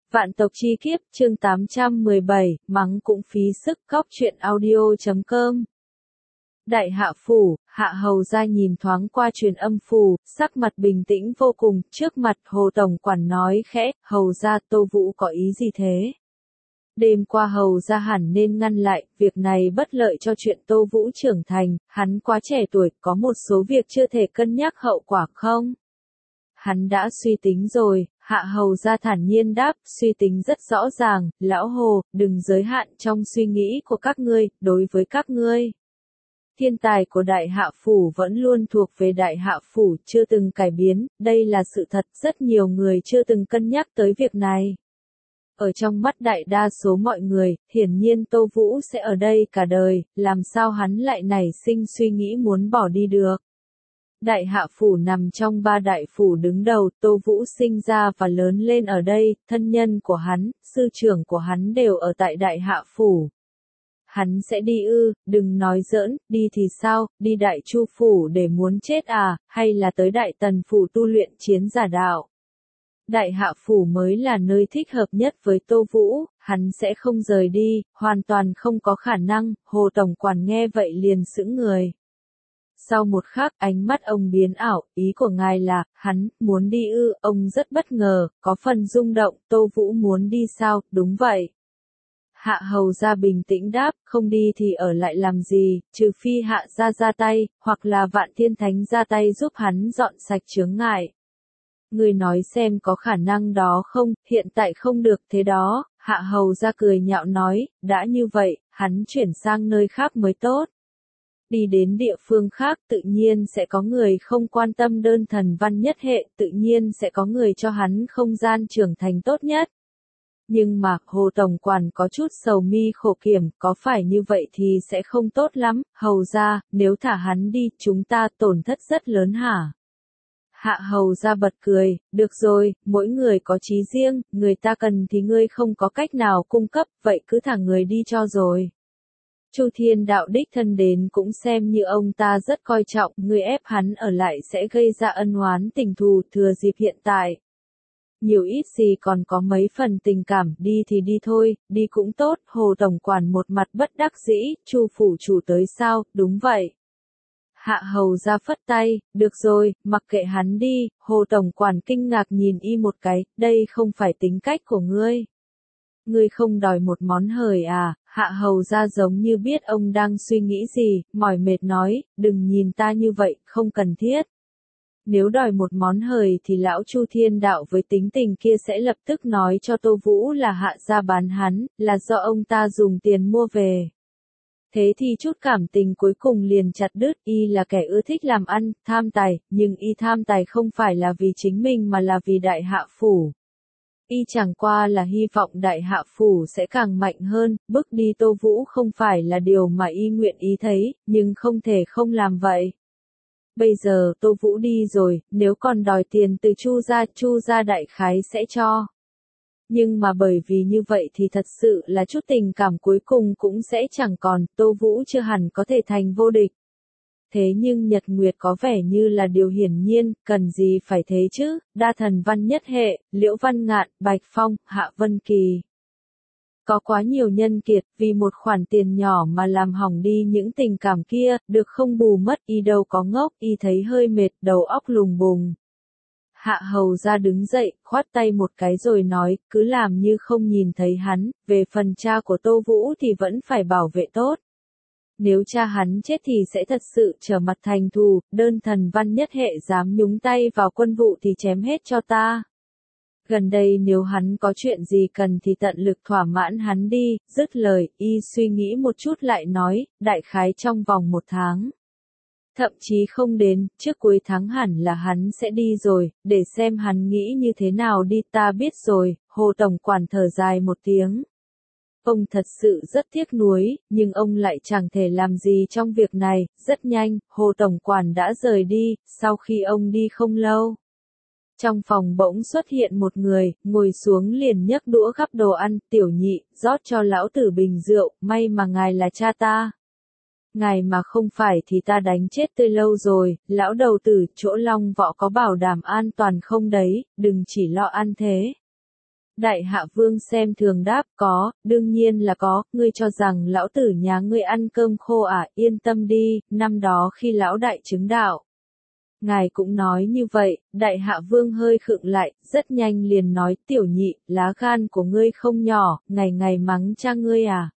Vạn tộc chi kiếp, chương 817, mắng cũng phí sức. Cóc truyện audio.com. Đại hạ phủ, Hạ hầu ra nhìn thoáng qua truyền âm phủ, sắc mặt bình tĩnh vô cùng, trước mặt Hồ tổng quản nói khẽ, hầu ra Tô Vũ có ý gì thế? Đêm qua hầu ra hẳn nên ngăn lại, việc này bất lợi cho chuyện Tô Vũ trưởng thành, hắn quá trẻ tuổi, có một số việc chưa thể cân nhắc hậu quả không? Hắn đã suy tính rồi, Hạ hầu ra thản nhiên đáp, suy tính rất rõ ràng, lão Hồ, đừng giới hạn trong suy nghĩ của các ngươi, đối với các ngươi. Thiên tài của Đại Hạ Phủ vẫn luôn thuộc về Đại Hạ Phủ, chưa từng cải biến, đây là sự thật, rất nhiều người chưa từng cân nhắc tới việc này. Ở trong mắt đại đa số mọi người, hiển nhiên Tô Vũ sẽ ở đây cả đời, làm sao hắn lại nảy sinh suy nghĩ muốn bỏ đi được. Đại Hạ Phủ nằm trong ba đại phủ đứng đầu, Tô Vũ sinh ra và lớn lên ở đây, thân nhân của hắn, sư trưởng của hắn đều ở tại Đại Hạ Phủ. Hắn sẽ đi ư, đừng nói giỡn, đi thì sao, đi Đại Chu Phủ để muốn chết à, hay là tới Đại Tần Phủ tu luyện chiến giả đạo. Đại Hạ Phủ mới là nơi thích hợp nhất với Tô Vũ, hắn sẽ không rời đi, hoàn toàn không có khả năng, Hồ tổng quản nghe vậy liền sững người. Sau một khắc ánh mắt ông biến ảo, ý của ngài là, hắn, muốn đi ư, ông rất bất ngờ, có phần rung động, Tô Vũ muốn đi sao, đúng vậy. Hạ hầu ra bình tĩnh đáp, không đi thì ở lại làm gì, trừ phi hạ ra tay, hoặc là Vạn Thiên Thánh ra tay giúp hắn dọn sạch chướng ngại. Người nói xem có khả năng đó không, hiện tại không được thế đó, hạ hầu ra cười nhạo nói, đã như vậy, hắn chuyển sang nơi khác mới tốt. Đi đến địa phương khác tự nhiên sẽ có người không quan tâm đơn thần văn nhất hệ, tự nhiên sẽ có người cho hắn không gian trưởng thành tốt nhất. Nhưng mà, Hồ tổng quản có chút sầu mi khổ kiểm, có phải như vậy thì sẽ không tốt lắm, hầu ra, nếu thả hắn đi, chúng ta tổn thất rất lớn hả? Hạ hầu ra bật cười, được rồi, mỗi người có chí riêng, người ta cần thì ngươi không có cách nào cung cấp, vậy cứ thả người đi cho rồi. Chu Thiên đạo đích thân đến cũng xem như ông ta rất coi trọng, người ép hắn ở lại sẽ gây ra ân oán tình thù, thừa dịp hiện tại. Nhiều ít gì còn có mấy phần tình cảm, đi thì đi thôi, đi cũng tốt, Hồ tổng quản một mặt bất đắc dĩ, Chu phủ chủ tới sao, đúng vậy. Hạ hầu ra phất tay, được rồi, mặc kệ hắn đi, Hồ tổng quản kinh ngạc nhìn y một cái, đây không phải tính cách của ngươi. Ngươi không đòi một món hời à, hạ hầu ra giống như biết ông đang suy nghĩ gì, mỏi mệt nói, đừng nhìn ta như vậy, không cần thiết. Nếu đòi một món hời thì lão Chu Thiên đạo với tính tình kia sẽ lập tức nói cho Tô Vũ là hạ gia bán hắn, là do ông ta dùng tiền mua về. Thế thì chút cảm tình cuối cùng liền chặt đứt, y là kẻ ưa thích làm ăn, tham tài, nhưng y tham tài không phải là vì chính mình mà là vì Đại Hạ Phủ. Y chẳng qua là hy vọng Đại Hạ Phủ sẽ càng mạnh hơn, bước đi Tô Vũ không phải là điều mà y nguyện ý thấy, nhưng không thể không làm vậy. Bây giờ Tô Vũ đi rồi, nếu còn đòi tiền từ Chu gia đại khái sẽ cho. Nhưng mà bởi vì như vậy thì thật sự là chút tình cảm cuối cùng cũng sẽ chẳng còn, Tô Vũ chưa hẳn có thể thành vô địch. Thế nhưng Nhật Nguyệt có vẻ như là điều hiển nhiên, cần gì phải thế chứ, đa thần văn nhất hệ, Liễu Văn Ngạn, Bạch Phong, Hạ Vân Kỳ. Có quá nhiều nhân kiệt, vì một khoản tiền nhỏ mà làm hỏng đi những tình cảm kia, được không bù mất, y đâu có ngốc, y thấy hơi mệt, đầu óc lùng bùng. Hạ hầu ra đứng dậy, khoát tay một cái rồi nói, cứ làm như không nhìn thấy hắn, về phần cha của Tô Vũ thì vẫn phải bảo vệ tốt. Nếu cha hắn chết thì sẽ thật sự trở mặt thành thù, đơn thần văn nhất hệ dám nhúng tay vào quân vụ thì chém hết cho ta. Gần đây nếu hắn có chuyện gì cần thì tận lực thỏa mãn hắn đi, dứt lời, y suy nghĩ một chút lại nói, đại khái trong vòng 1 tháng. Thậm chí không đến, trước cuối tháng hẳn là hắn sẽ đi rồi, để xem hắn nghĩ như thế nào đi, ta biết rồi, Hồ tổng quản thở dài một tiếng. Ông thật sự rất tiếc nuối, nhưng ông lại chẳng thể làm gì trong việc này, rất nhanh, Hồ tổng quản đã rời đi, sau khi ông đi không lâu. Trong phòng bỗng xuất hiện một người, ngồi xuống liền nhấc đũa gắp đồ ăn, tiểu nhị, rót cho lão tử bình rượu, may mà ngài là cha ta. Ngài mà không phải thì ta đánh chết tươi lâu rồi, lão đầu tử, chỗ Long Võ có bảo đảm an toàn không đấy, đừng chỉ lo ăn thế. Đại Hạ Vương xem thường đáp, có, đương nhiên là có, ngươi cho rằng lão tử nhà ngươi ăn cơm khô à, yên tâm đi, năm đó khi lão đại chứng đạo. Ngài cũng nói như vậy, Đại Hạ Vương hơi khựng lại, rất nhanh liền nói, tiểu nhị, lá gan của ngươi không nhỏ, ngày ngày mắng cha ngươi à.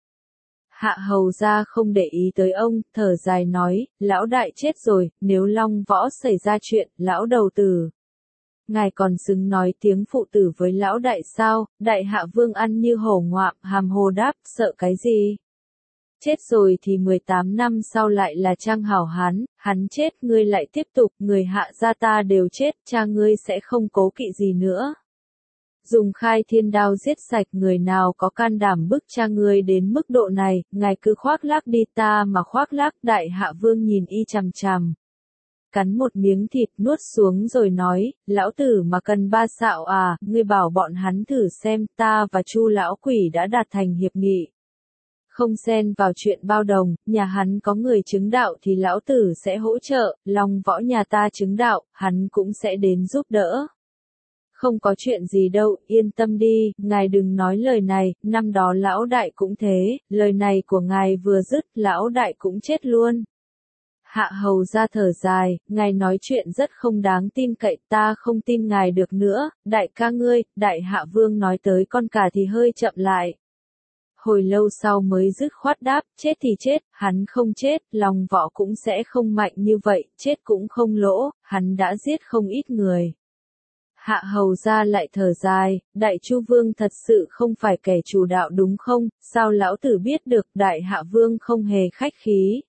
Hạ hầu ra không để ý tới ông, thở dài nói, lão đại chết rồi, nếu Long Võ xảy ra chuyện, lão đầu tử. Ngài còn xứng nói tiếng phụ tử với lão đại sao, Đại Hạ Vương ăn như hổ ngoạm, hàm hồ đáp, sợ cái gì? Chết rồi thì 18 năm sau lại là Trang Hảo Hán, hắn chết ngươi lại tiếp tục, người Hạ gia ta đều chết, cha ngươi sẽ không cố kỵ gì nữa. Dùng khai thiên đao giết sạch người nào có can đảm bức cha ngươi đến mức độ này, ngài cứ khoác lác đi ta mà khoác lác. Đại Hạ Vương nhìn y chằm chằm. Cắn một miếng thịt nuốt xuống rồi nói, lão tử mà cần ba xạo à, ngươi bảo bọn hắn thử xem, ta và Chu lão quỷ đã đạt thành hiệp nghị. Không xen vào chuyện bao đồng, nhà hắn có người chứng đạo thì lão tử sẽ hỗ trợ, Long Võ nhà ta chứng đạo, hắn cũng sẽ đến giúp đỡ. Không có chuyện gì đâu, yên tâm đi, ngài đừng nói lời này, năm đó lão đại cũng thế, lời này của ngài vừa dứt, lão đại cũng chết luôn. Hạ hầu ra thở dài, ngài nói chuyện rất không đáng tin cậy, ta không tin ngài được nữa, đại ca ngươi, Đại Hạ Vương nói tới con cả thì hơi chậm lại. Hồi lâu sau mới dứt khoát đáp, chết thì chết, hắn không chết, Long Võ cũng sẽ không mạnh như vậy, chết cũng không lỗ, hắn đã giết không ít người. Hạ hầu ra lại thở dài, Đại Chu Vương thật sự không phải kẻ chủ đạo đúng không, sao lão tử biết được, Đại Hạ Vương không hề khách khí.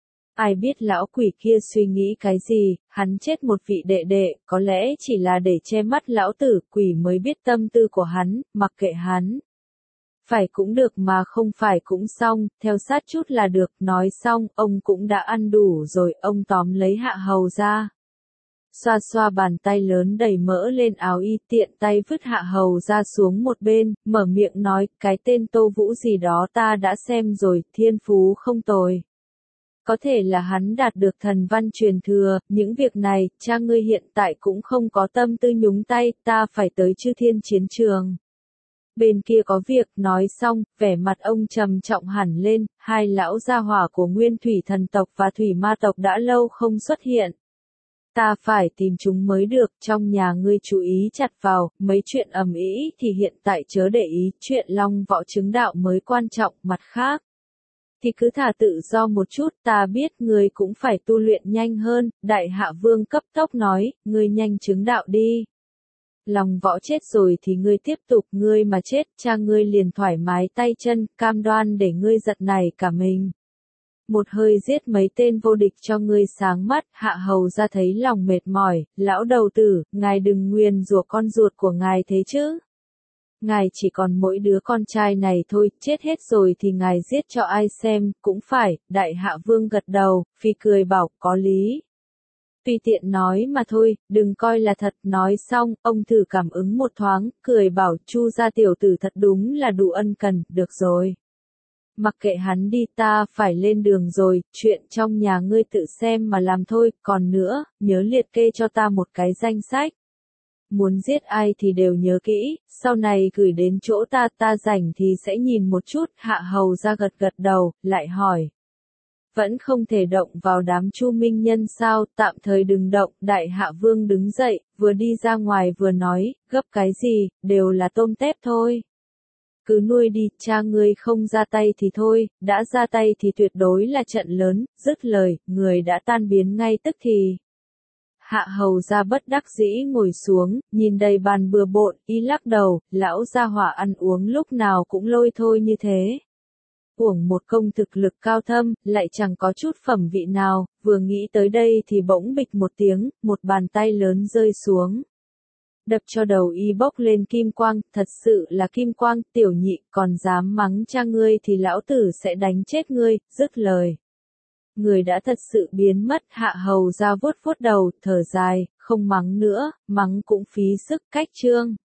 Ai biết lão quỷ kia suy nghĩ cái gì, hắn chết một vị đệ đệ, có lẽ chỉ là để che mắt lão tử, quỷ mới biết tâm tư của hắn, mặc kệ hắn. Phải cũng được mà không phải cũng xong, theo sát chút là được, nói xong, ông cũng đã ăn đủ rồi, ông tóm lấy Hạ hầu ra. Xoa xoa bàn tay lớn đầy mỡ lên áo y, tiện tay vứt Hạ hầu ra xuống một bên, mở miệng nói, cái tên Tô Vũ gì đó ta đã xem rồi, thiên phú không tồi. Có thể là hắn đạt được thần văn truyền thừa, những việc này, cha ngươi hiện tại cũng không có tâm tư nhúng tay, ta phải tới Chư Thiên chiến trường. Bên kia có việc, nói xong, vẻ mặt ông trầm trọng hẳn lên, hai lão gia hỏa của Nguyên Thủy thần tộc và Thủy ma tộc đã lâu không xuất hiện. Ta phải tìm chúng mới được, trong nhà ngươi chú ý chặt vào, mấy chuyện ầm ĩ thì hiện tại chớ để ý, chuyện Long Võ chứng đạo mới quan trọng, mặt khác. Thì cứ thả tự do một chút, ta biết ngươi cũng phải tu luyện nhanh hơn, Đại Hạ Vương cấp tốc nói, ngươi nhanh chứng đạo đi. Long Võ chết rồi thì ngươi tiếp tục, ngươi mà chết, cha ngươi liền thoải mái tay chân, cam đoan để ngươi giật nảy cả mình. Một hơi giết mấy tên vô địch cho ngươi sáng mắt, Hạ hầu ra thấy lòng mệt mỏi, lão đầu tử, ngài đừng nguyền rủa con ruột của ngài thế chứ. Ngài chỉ còn mỗi đứa con trai này thôi, chết hết rồi thì ngài giết cho ai xem, cũng phải, Đại Hạ Vương gật đầu, phi cười bảo, có lý. Tùy tiện nói mà thôi, đừng coi là thật, nói xong, ông thử cảm ứng một thoáng, cười bảo, Chu gia tiểu tử thật đúng là đủ ân cần, được rồi. Mặc kệ hắn đi, ta phải lên đường rồi, chuyện trong nhà ngươi tự xem mà làm thôi, còn nữa, nhớ liệt kê cho ta một cái danh sách. Muốn giết ai thì đều nhớ kỹ, sau này gửi đến chỗ ta, ta rảnh thì sẽ nhìn một chút, Hạ hầu ra gật gật đầu, lại hỏi. Vẫn không thể động vào đám Chu Minh Nhân sao, tạm thời đừng động, Đại Hạ Vương đứng dậy, vừa đi ra ngoài vừa nói, gấp cái gì, đều là tôm tép thôi. Cứ nuôi đi, cha ngươi không ra tay thì thôi, đã ra tay thì tuyệt đối là trận lớn, dứt lời, người đã tan biến ngay tức thì. Hạ hầu ra bất đắc dĩ ngồi xuống, nhìn đầy bàn bừa bộn, y lắc đầu, lão gia hỏa ăn uống lúc nào cũng lôi thôi như thế. Uổng một công thực lực cao thâm, lại chẳng có chút phẩm vị nào, vừa nghĩ tới đây thì bỗng bịch một tiếng, một bàn tay lớn rơi xuống. Đập cho đầu y bốc lên kim quang, thật sự là kim quang, tiểu nhị, còn dám mắng cha ngươi thì lão tử sẽ đánh chết ngươi, dứt lời. Người đã thật sự biến mất, Hạ hầu ra vuốt vuốt đầu, thở dài, không mắng nữa, mắng cũng phí sức, cách chương.